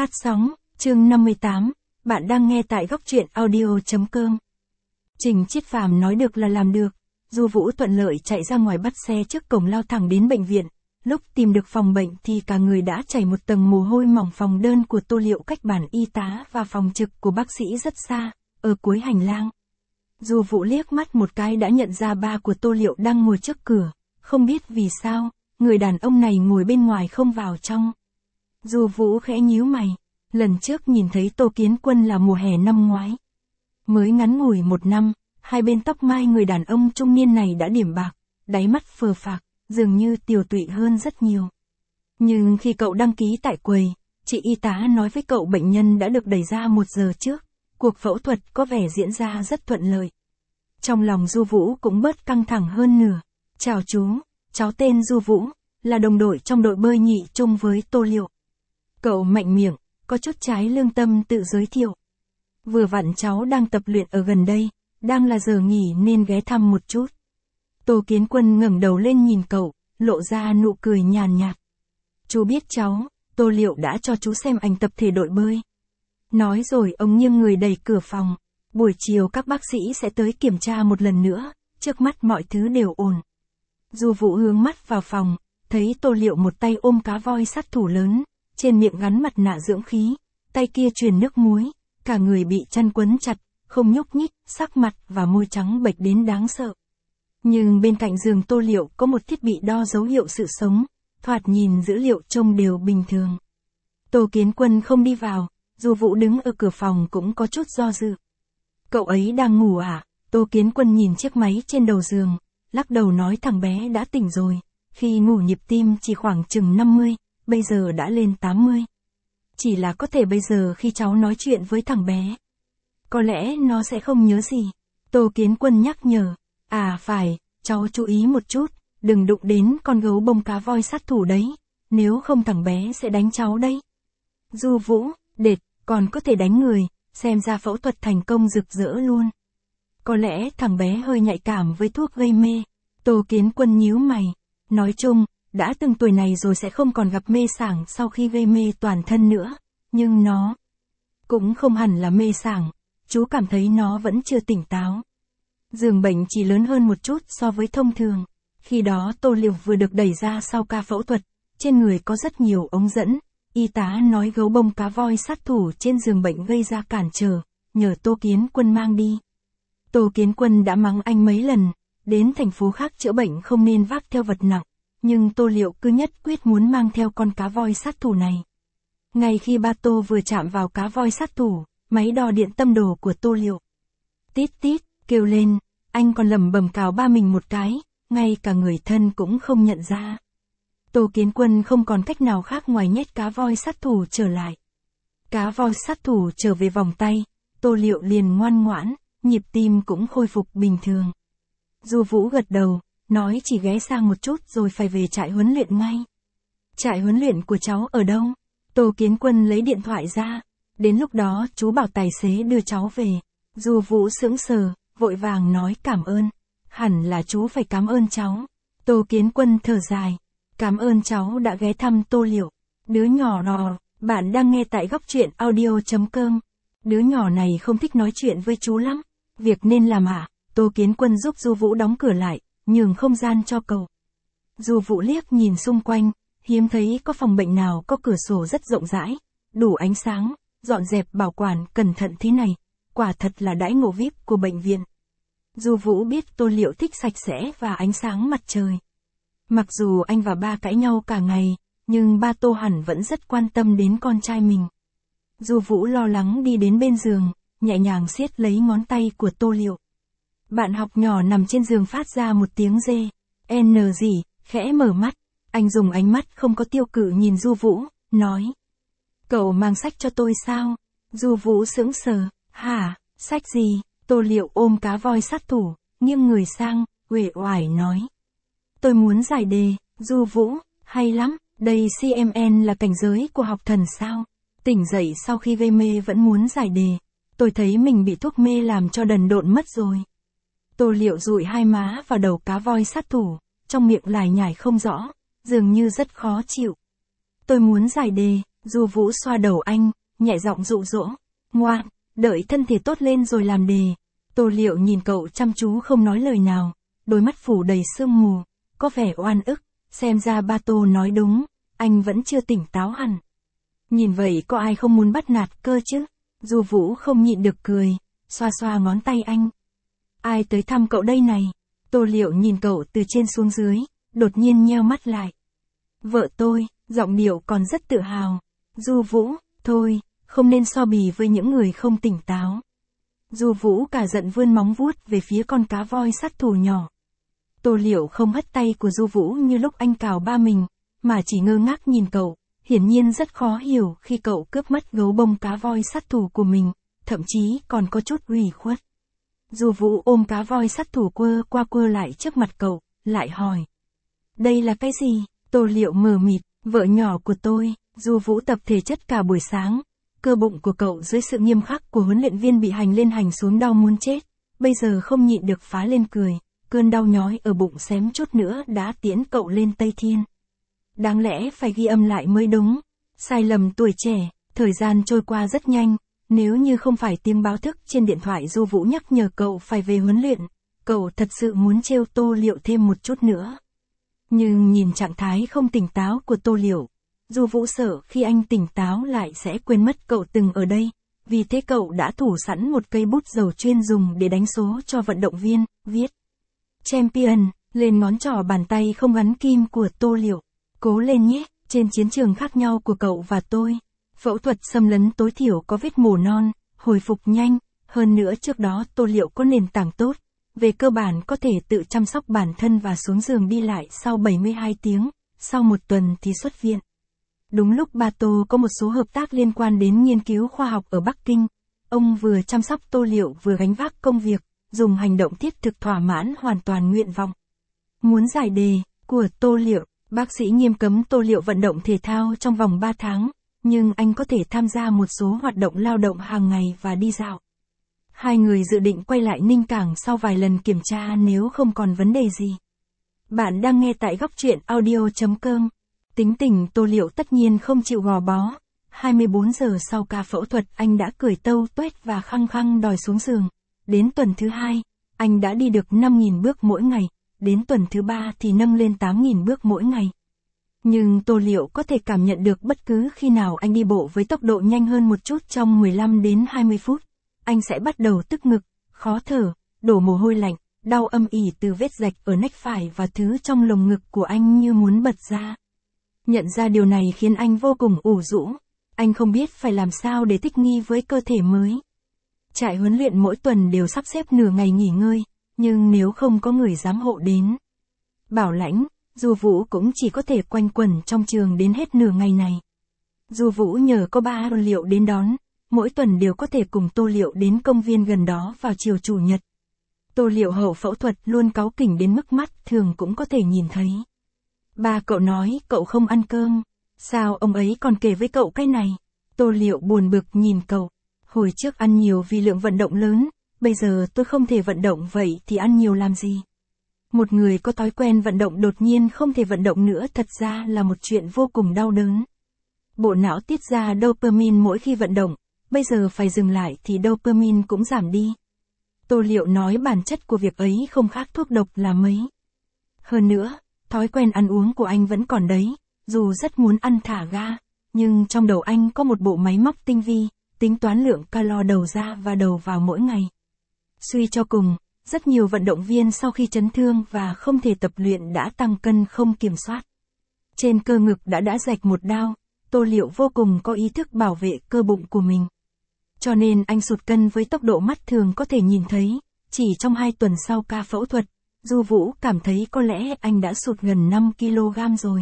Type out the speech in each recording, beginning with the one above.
Phát sóng, chương 58, bạn đang nghe tại góc truyện audio.com. Trình Chiết Phàm nói được là làm được, Du Vũ thuận lợi chạy ra ngoài bắt xe trước cổng lao thẳng đến bệnh viện, lúc tìm được phòng bệnh thì cả người đã chảy một tầng mồ hôi mỏng. Phòng đơn của Tô Liệu cách bàn y tá và phòng trực của bác sĩ rất xa, ở cuối hành lang. Du Vũ liếc mắt một cái đã nhận ra ba của Tô Liệu đang ngồi trước cửa, không biết vì sao, người đàn ông này ngồi bên ngoài không vào trong. Du Vũ khẽ nhíu mày, lần trước nhìn thấy Tô Kiến Quân là mùa hè năm ngoái. Mới ngắn ngủi một năm, hai bên tóc mai người đàn ông trung niên này đã điểm bạc, đáy mắt phờ phạc, dường như tiều tụy hơn rất nhiều. Nhưng khi cậu đăng ký tại quầy, chị y tá nói với cậu bệnh nhân đã được đẩy ra 1 giờ trước, cuộc phẫu thuật có vẻ diễn ra rất thuận lợi. Trong lòng Du Vũ cũng bớt căng thẳng hơn nửa. Chào chú, cháu tên Du Vũ, là đồng đội trong đội bơi nhị chung với Tô Liệu. Cậu mạnh miệng, có chút trái lương tâm tự giới thiệu. Vừa vặn cháu đang tập luyện ở gần đây, đang là giờ nghỉ nên ghé thăm một chút. Tô Kiến Quân ngẩng đầu lên nhìn cậu, lộ ra nụ cười nhàn nhạt. Chú biết cháu, Tô Liệu đã cho chú xem ảnh tập thể đội bơi. Nói rồi ông nghiêng người đẩy cửa phòng. Buổi chiều các bác sĩ sẽ tới kiểm tra một lần nữa, trước mắt mọi thứ đều ổn. Du Vũ hướng mắt vào phòng, thấy Tô Liệu một tay ôm cá voi sát thủ lớn, trên miệng gắn mặt nạ dưỡng khí, tay kia truyền nước muối, cả người bị chăn quấn chặt, không nhúc nhích, sắc mặt và môi trắng bệch đến đáng sợ. Nhưng bên cạnh giường Tô Liệu có một thiết bị đo dấu hiệu sự sống, thoạt nhìn dữ liệu trông đều bình thường. Tô Kiến Quân không đi vào, Du Vũ đứng ở cửa phòng cũng có chút do dự. Cậu ấy đang ngủ à? Tô Kiến Quân nhìn chiếc máy trên đầu giường, lắc đầu nói thằng bé đã tỉnh rồi, khi ngủ nhịp tim chỉ khoảng chừng 50, bây giờ đã lên 80. Chỉ là có thể bây giờ khi cháu nói chuyện với thằng bé, có lẽ nó sẽ không nhớ gì. Tô Kiến Quân nhắc nhở, à phải, cháu chú ý một chút, đừng đụng đến con gấu bông cá voi sát thủ đấy, nếu không thằng bé sẽ đánh cháu đấy. Du Vũ, đệt, còn có thể đánh người, xem ra phẫu thuật thành công rực rỡ luôn. Có lẽ thằng bé hơi nhạy cảm với thuốc gây mê. Tô Kiến Quân nhíu mày, nói chung, đã từng tuổi này rồi sẽ không còn gặp mê sảng sau khi gây mê toàn thân nữa, nhưng nó cũng không hẳn là mê sảng, chú cảm thấy nó vẫn chưa tỉnh táo. Giường bệnh chỉ lớn hơn một chút so với thông thường, khi đó Tô Liệu vừa được đẩy ra sau ca phẫu thuật, trên người có rất nhiều ống dẫn, y tá nói gấu bông cá voi sát thủ trên giường bệnh gây ra cản trở, nhờ Tô Kiến Quân mang đi. Tô Kiến Quân đã mắng anh mấy lần, đến thành phố khác chữa bệnh không nên vác theo vật nặng, nhưng Tô Liệu cứ nhất quyết muốn mang theo con cá voi sát thủ này. Ngay khi ba Tô vừa chạm vào cá voi sát thủ, máy đo điện tâm đồ của Tô Liệu tít tít, kêu lên, anh còn lẩm bẩm cào ba mình một cái, ngay cả người thân cũng không nhận ra. Tô Kiến Quân không còn cách nào khác ngoài nhét cá voi sát thủ trở lại. Cá voi sát thủ trở về vòng tay, Tô Liệu liền ngoan ngoãn, nhịp tim cũng khôi phục bình thường. Du Vũ gật đầu, nói chỉ ghé sang một chút rồi phải về trại huấn luyện ngay. Trại huấn luyện của cháu ở đâu? Tô Kiến Quân lấy điện thoại ra, đến lúc đó chú bảo tài xế đưa cháu về. Du Vũ sững sờ, vội vàng nói cảm ơn. Hẳn là chú phải cảm ơn cháu. Tô Kiến Quân thở dài, cảm ơn cháu đã ghé thăm Tô Liệu. Đứa nhỏ nọ, bạn đang nghe tại góc truyện audio.com. Đứa nhỏ này không thích nói chuyện với chú lắm. Việc nên làm hả? Tô Kiến Quân giúp Du Vũ đóng cửa lại, nhường không gian cho cậu. Du Vũ liếc nhìn xung quanh, hiếm thấy có phòng bệnh nào có cửa sổ rất rộng rãi, đủ ánh sáng, dọn dẹp bảo quản cẩn thận thế này, quả thật là đãi ngộ VIP của bệnh viện. Du Vũ biết Tô Liệu thích sạch sẽ và ánh sáng mặt trời. Mặc dù anh và ba cãi nhau cả ngày, nhưng ba Tô hẳn vẫn rất quan tâm đến con trai mình. Du Vũ lo lắng đi đến bên giường, nhẹ nhàng siết lấy ngón tay của Tô Liệu. Bạn học nhỏ nằm trên giường phát ra một tiếng rê. N gì, khẽ mở mắt. Anh dùng ánh mắt không có tiêu cự nhìn Du Vũ, nói. Cậu mang sách cho tôi sao? Du Vũ sững sờ. Hả, sách gì? Tô Liệu ôm cá voi sát thủ, nghiêng người sang, uể oải nói. Tôi muốn giải đề. Du Vũ, hay lắm, đây CMN là cảnh giới của học thần sao? Tỉnh dậy sau khi gây mê vẫn muốn giải đề. Tôi thấy mình bị thuốc mê làm cho đần độn mất rồi. Tô Liệu dụi hai má vào đầu cá voi sát thủ, trong miệng lải nhải không rõ, dường như rất khó chịu. Tôi muốn giải đề. Du Vũ xoa đầu anh, nhẹ giọng dụ dỗ. Ngoan, đợi thân thể tốt lên rồi làm đề. Tô Liệu nhìn cậu chăm chú không nói lời nào, đôi mắt phủ đầy sương mù, có vẻ oan ức, xem ra ba Tô nói đúng, anh vẫn chưa tỉnh táo hẳn. Nhìn vậy có ai không muốn bắt nạt cơ chứ? Du Vũ không nhịn được cười, xoa xoa ngón tay anh. Ai tới thăm cậu đây này? Tô Liệu nhìn cậu từ trên xuống dưới, đột nhiên nheo mắt lại. Vợ tôi, giọng điệu còn rất tự hào. Du Vũ, thôi, không nên so bì với những người không tỉnh táo. Du Vũ cả giận vươn móng vuốt về phía con cá voi sát thủ nhỏ. Tô Liệu không hất tay của Du Vũ như lúc anh cào ba mình, mà chỉ ngơ ngác nhìn cậu, hiển nhiên rất khó hiểu khi cậu cướp mất gấu bông cá voi sát thủ của mình, thậm chí còn có chút ủy khuất. Du Vũ ôm cá voi sát thủ quơ qua quơ lại trước mặt cậu, lại hỏi. Đây là cái gì? Tô Liệu mờ mịt, vợ nhỏ của tôi. Du Vũ tập thể chất cả buổi sáng, cơ bụng của cậu dưới sự nghiêm khắc của huấn luyện viên bị hành lên hành xuống đau muốn chết, bây giờ không nhịn được phá lên cười, cơn đau nhói ở bụng xém chút nữa đã tiễn cậu lên Tây Thiên. Đáng lẽ phải ghi âm lại mới đúng, sai lầm tuổi trẻ, thời gian trôi qua rất nhanh, nếu như không phải tiếng báo thức trên điện thoại Du Vũ nhắc nhở cậu phải về huấn luyện, cậu thật sự muốn trêu Tô Liệu thêm một chút nữa. Nhưng nhìn trạng thái không tỉnh táo của Tô Liệu, Du Vũ sợ khi anh tỉnh táo lại sẽ quên mất cậu từng ở đây, vì thế cậu đã thủ sẵn một cây bút dầu chuyên dùng để đánh số cho vận động viên, viết Champion, lên ngón trỏ bàn tay không gắn kim của Tô Liệu. Cố lên nhé, trên chiến trường khác nhau của cậu và tôi. Phẫu thuật xâm lấn tối thiểu có vết mổ non, hồi phục nhanh, hơn nữa trước đó Tô Liệu có nền tảng tốt, về cơ bản có thể tự chăm sóc bản thân và xuống giường đi lại sau 72 tiếng, sau một tuần thì xuất viện. Đúng lúc ba Tô có một số hợp tác liên quan đến nghiên cứu khoa học ở Bắc Kinh, ông vừa chăm sóc Tô Liệu vừa gánh vác công việc, dùng hành động thiết thực thỏa mãn hoàn toàn nguyện vọng. Muốn giải đề của Tô Liệu, bác sĩ nghiêm cấm Tô Liệu vận động thể thao trong vòng 3 tháng, nhưng anh có thể tham gia một số hoạt động lao động hàng ngày và đi dạo. Hai người dự định quay lại Ninh Cảng sau vài lần kiểm tra nếu không còn vấn đề gì. Bạn đang nghe tại góc truyện audio.com. Tính tình Tô Liệu tất nhiên không chịu gò bó. 24 giờ sau ca phẫu thuật anh đã cười tâu tuét và khăng khăng đòi xuống giường. Đến tuần thứ 2, anh đã đi được 5.000 bước mỗi ngày. Đến tuần thứ 3 thì nâng lên 8.000 bước mỗi ngày. Nhưng Tô Liệu có thể cảm nhận được bất cứ khi nào anh đi bộ với tốc độ nhanh hơn một chút trong 15 đến 20 phút. Anh sẽ bắt đầu tức ngực, khó thở, đổ mồ hôi lạnh, đau âm ỉ từ vết rạch ở nách phải và thứ trong lồng ngực của anh như muốn bật ra. Nhận ra điều này khiến anh vô cùng ủ rũ. Anh không biết phải làm sao để thích nghi với cơ thể mới. Trại huấn luyện mỗi tuần đều sắp xếp nửa ngày nghỉ ngơi, nhưng nếu không có người giám hộ đến bảo lãnh, Du Vũ cũng chỉ có thể quanh quẩn trong trường đến hết nửa ngày này. Du Vũ nhờ có ba Liệu đến đón, mỗi tuần đều có thể cùng Tô Liệu đến công viên gần đó vào chiều chủ nhật. Tô Liệu hậu phẫu thuật luôn cáu kỉnh đến mức mắt thường cũng có thể nhìn thấy. Ba cậu nói cậu không ăn cơm, sao ông ấy còn kể với cậu cái này? Tô Liệu buồn bực nhìn cậu, hồi trước ăn nhiều vì lượng vận động lớn, bây giờ tôi không thể vận động vậy thì ăn nhiều làm gì? Một người có thói quen vận động đột nhiên không thể vận động nữa thật ra là một chuyện vô cùng đau đớn. Bộ não tiết ra dopamine mỗi khi vận động, bây giờ phải dừng lại thì dopamine cũng giảm đi. Tô Liệu nói bản chất của việc ấy không khác thuốc độc là mấy. Hơn nữa, thói quen ăn uống của anh vẫn còn đấy, dù rất muốn ăn thả ga, nhưng trong đầu anh có một bộ máy móc tinh vi, tính toán lượng calo đầu ra và đầu vào mỗi ngày. Suy cho cùng, rất nhiều vận động viên sau khi chấn thương và không thể tập luyện đã tăng cân không kiểm soát. Trên cơ ngực đã rạch một đao, Tô Liệu vô cùng có ý thức bảo vệ cơ bụng của mình. Cho nên anh sụt cân với tốc độ mắt thường có thể nhìn thấy, chỉ trong 2 tuần sau ca phẫu thuật, Du Vũ cảm thấy có lẽ anh đã sụt gần 5 kg rồi.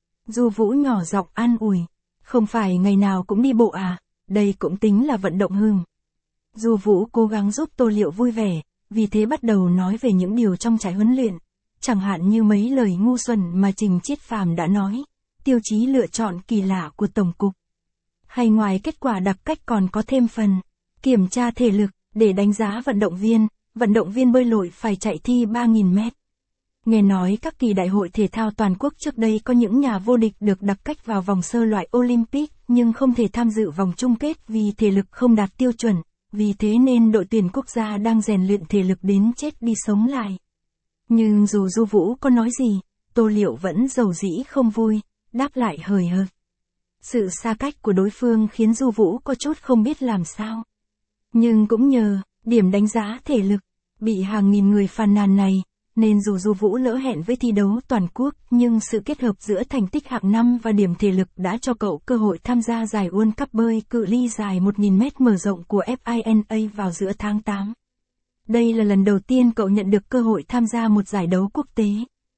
Du Vũ nhỏ giọng an ủi, không phải ngày nào cũng đi bộ à, đây cũng tính là vận động hưng. Du Vũ cố gắng giúp Tô Liệu vui vẻ, vì thế bắt đầu nói về những điều trong trại huấn luyện, chẳng hạn như mấy lời ngu xuẩn mà Trình Chiết Phàm đã nói, tiêu chí lựa chọn kỳ lạ của Tổng cục. Hay ngoài kết quả đặc cách còn có thêm phần kiểm tra thể lực để đánh giá vận động viên bơi lội phải chạy thi 3.000 mét. Nghe nói các kỳ đại hội thể thao toàn quốc trước đây có những nhà vô địch được đặc cách vào vòng sơ loại Olympic nhưng không thể tham dự vòng chung kết vì thể lực không đạt tiêu chuẩn, vì thế nên đội tuyển quốc gia đang rèn luyện thể lực đến chết đi sống lại. Nhưng dù Du Vũ có nói gì, Tô Liệu vẫn dầu dĩ không vui, đáp lại hời hợt. Sự xa cách của đối phương khiến Du Vũ có chút không biết làm sao. Nhưng cũng nhờ điểm đánh giá thể lực bị hàng nghìn người phàn nàn này, nên dù Du Vũ lỡ hẹn với thi đấu toàn quốc, nhưng sự kết hợp giữa thành tích hạng năm và điểm thể lực đã cho cậu cơ hội tham gia giải World Cup bơi cự ly dài 1.000m mở rộng của FINA vào giữa tháng 8. Đây là lần đầu tiên cậu nhận được cơ hội tham gia một giải đấu quốc tế.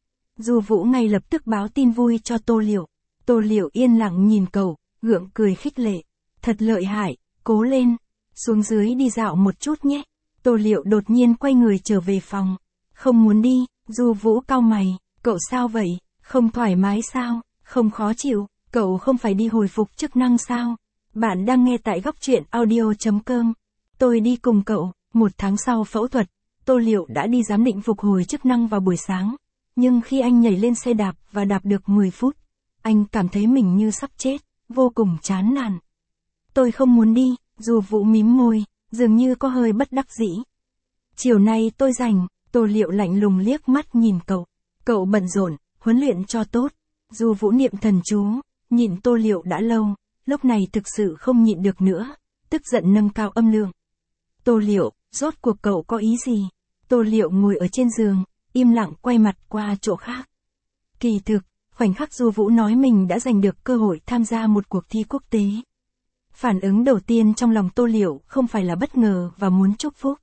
Du Vũ ngay lập tức báo tin vui cho Tô Liệu. Tô Liệu yên lặng nhìn cậu, gượng cười khích lệ. Thật lợi hại, cố lên, xuống dưới đi dạo một chút nhé. Tô Liệu đột nhiên quay người trở về phòng. Không muốn đi, Du Vũ cau mày, cậu sao vậy, không thoải mái sao, không khó chịu, cậu không phải đi hồi phục chức năng sao? Bạn đang nghe tại góc truyện audio.com. Tôi đi cùng cậu. 1 tháng sau phẫu thuật, Tô Liệu đã đi giám định phục hồi chức năng vào buổi sáng. Nhưng khi anh nhảy lên xe đạp và đạp được 10 phút, anh cảm thấy mình như sắp chết, vô cùng chán nản. Tôi không muốn đi, Du Vũ mím môi, dường như có hơi bất đắc dĩ. Chiều nay tôi rảnh. Tô Liệu lạnh lùng liếc mắt nhìn cậu. Cậu bận rộn, huấn luyện cho tốt. Du Vũ niệm thần chú, nhịn Tô Liệu đã lâu, lúc này thực sự không nhịn được nữa, tức giận nâng cao âm lượng. Tô Liệu, rốt cuộc cậu có ý gì? Tô Liệu ngồi ở trên giường, im lặng quay mặt qua chỗ khác. Kỳ thực, khoảnh khắc Du Vũ nói mình đã giành được cơ hội tham gia một cuộc thi quốc tế. Phản ứng đầu tiên trong lòng Tô Liệu không phải là bất ngờ và muốn chúc phúc,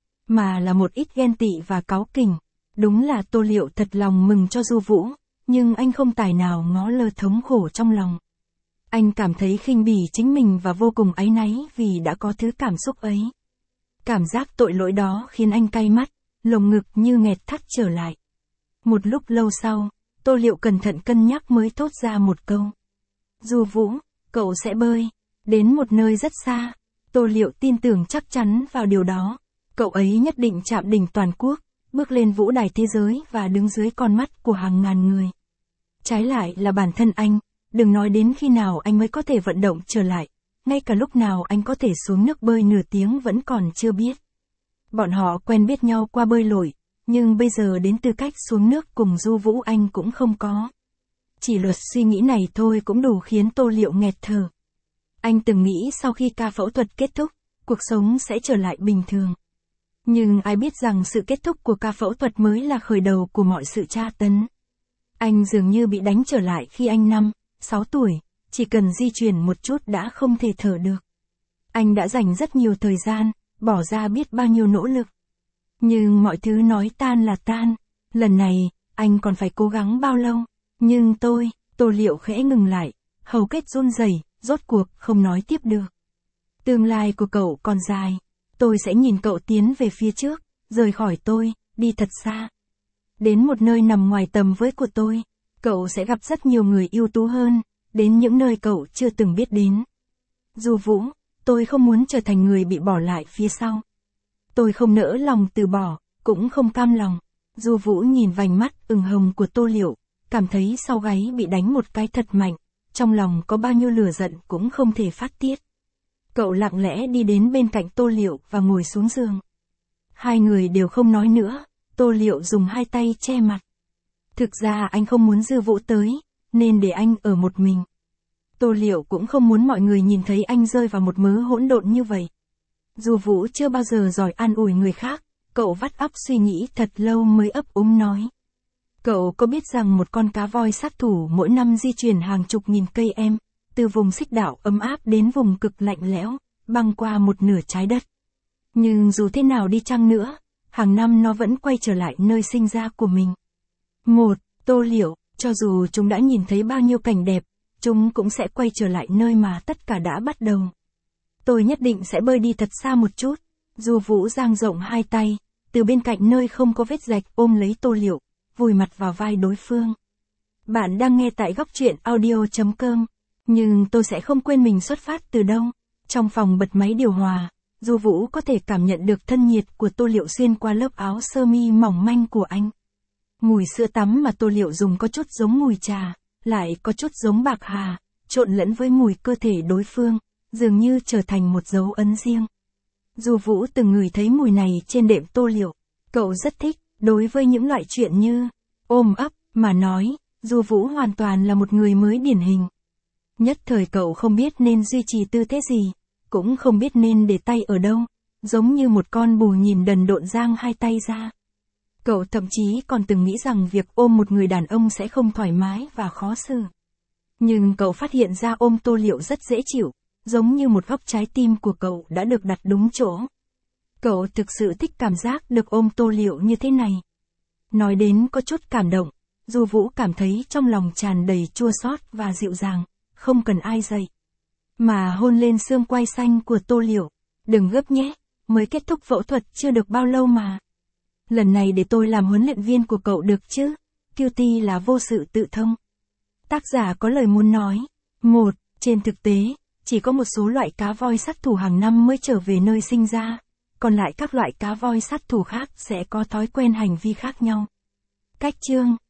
mà là một ít ghen tị và cáu kỉnh. Đúng là Tô Liệu thật lòng mừng cho Du Vũ, nhưng anh không tài nào ngó lơ thống khổ trong lòng. Anh cảm thấy khinh bỉ chính mình và vô cùng áy náy vì đã có thứ cảm xúc ấy. Cảm giác tội lỗi đó khiến anh cay mắt, lồng ngực như nghẹt thắt trở lại. Một lúc lâu sau, Tô Liệu cẩn thận cân nhắc mới thốt ra một câu. Du Vũ, cậu sẽ bơi đến một nơi rất xa. Tô Liệu tin tưởng chắc chắn vào điều đó. Cậu ấy nhất định chạm đỉnh toàn quốc, bước lên vũ đài thế giới và đứng dưới con mắt của hàng ngàn người. Trái lại là bản thân anh, đừng nói đến khi nào anh mới có thể vận động trở lại, ngay cả lúc nào anh có thể xuống nước bơi nửa tiếng vẫn còn chưa biết. Bọn họ quen biết nhau qua bơi lội, nhưng bây giờ đến tư cách xuống nước cùng Du Vũ anh cũng không có. Chỉ lượt suy nghĩ này thôi cũng đủ khiến Tô Liệu nghẹt thở. Anh từng nghĩ sau khi ca phẫu thuật kết thúc, cuộc sống sẽ trở lại bình thường. Nhưng ai biết rằng sự kết thúc của ca phẫu thuật mới là khởi đầu của mọi sự tra tấn. Anh dường như bị đánh trở lại khi anh 5, 6 tuổi, chỉ cần di chuyển một chút đã không thể thở được. Anh đã dành rất nhiều thời gian, bỏ ra biết bao nhiêu nỗ lực. Nhưng mọi thứ nói tan là tan, lần này, anh còn phải cố gắng bao lâu? Nhưng Tô Liệu khẽ ngừng lại, hầu kết run rẩy, rốt cuộc không nói tiếp được. Tương lai của cậu còn dài. Tôi sẽ nhìn cậu tiến về phía trước, rời khỏi tôi, đi thật xa. Đến một nơi nằm ngoài tầm với của tôi, cậu sẽ gặp rất nhiều người ưu tú hơn, đến những nơi cậu chưa từng biết đến. Du Vũ, tôi không muốn trở thành người bị bỏ lại phía sau. Tôi không nỡ lòng từ bỏ, cũng không cam lòng. Du Vũ nhìn vành mắt ửng hồng của Tô Liệu, cảm thấy sau gáy bị đánh một cái thật mạnh, trong lòng có bao nhiêu lửa giận cũng không thể phát tiết. Cậu lặng lẽ đi đến bên cạnh Tô Liệu và ngồi xuống giường. Hai người đều không nói nữa, Tô Liệu dùng hai tay che mặt. Thực ra anh không muốn Du Vũ tới, nên để anh ở một mình. Tô Liệu cũng không muốn mọi người nhìn thấy anh rơi vào một mớ hỗn độn như vậy. Du Vũ chưa bao giờ giỏi an ủi người khác, cậu vắt óc suy nghĩ thật lâu mới ấp úng nói. Cậu có biết rằng một con cá voi sát thủ mỗi năm di chuyển hàng chục nghìn cây em, từ vùng xích đảo ấm áp đến vùng cực lạnh lẽo, băng qua một nửa trái đất. Nhưng dù thế nào đi chăng nữa, hàng năm nó vẫn quay trở lại nơi sinh ra của mình. Tô Liệu, cho dù chúng đã nhìn thấy bao nhiêu cảnh đẹp, chúng cũng sẽ quay trở lại nơi mà tất cả đã bắt đầu. Tôi nhất định sẽ bơi đi thật xa một chút. Du Vũ dang rộng hai tay, từ bên cạnh nơi không có vết rạch ôm lấy Tô Liệu, vùi mặt vào vai đối phương. Bạn đang nghe tại góc truyện audio.com. Nhưng tôi sẽ không quên mình xuất phát từ đâu. Trong phòng bật máy điều hòa, Du Vũ có thể cảm nhận được thân nhiệt của Tô Liệu xuyên qua lớp áo sơ mi mỏng manh của anh. Mùi sữa tắm mà Tô Liệu dùng có chút giống mùi trà, lại có chút giống bạc hà, trộn lẫn với mùi cơ thể đối phương, dường như trở thành một dấu ấn riêng. Du Vũ từng ngửi thấy mùi này trên đệm Tô Liệu. Cậu rất thích, đối với những loại chuyện như ôm ấp mà nói, Du Vũ hoàn toàn là một người mới điển hình. Nhất thời cậu không biết nên duy trì tư thế gì, cũng không biết nên để tay ở đâu, giống như một con bù nhìn đần độn giang hai tay ra. Cậu thậm chí còn từng nghĩ rằng việc ôm một người đàn ông sẽ không thoải mái và khó xử. Nhưng cậu phát hiện ra ôm Tô Liệu rất dễ chịu, giống như một góc trái tim của cậu đã được đặt đúng chỗ. Cậu thực sự thích cảm giác được ôm Tô Liệu như thế này. Nói đến có chút cảm động, Du Vũ cảm thấy trong lòng tràn đầy chua xót và dịu dàng, không cần ai dạy. Mà hôn lên xương quai xanh của Tô Liệu, đừng gấp nhé, mới kết thúc phẫu thuật chưa được bao lâu mà. Lần này để tôi làm huấn luyện viên của cậu được chứ, Cutie là vô sự tự thông. Tác giả có lời muốn nói. 1. Trên thực tế, chỉ có một số loại cá voi sát thủ hàng năm mới trở về nơi sinh ra, còn lại các loại cá voi sát thủ khác sẽ có thói quen hành vi khác nhau. Cách chương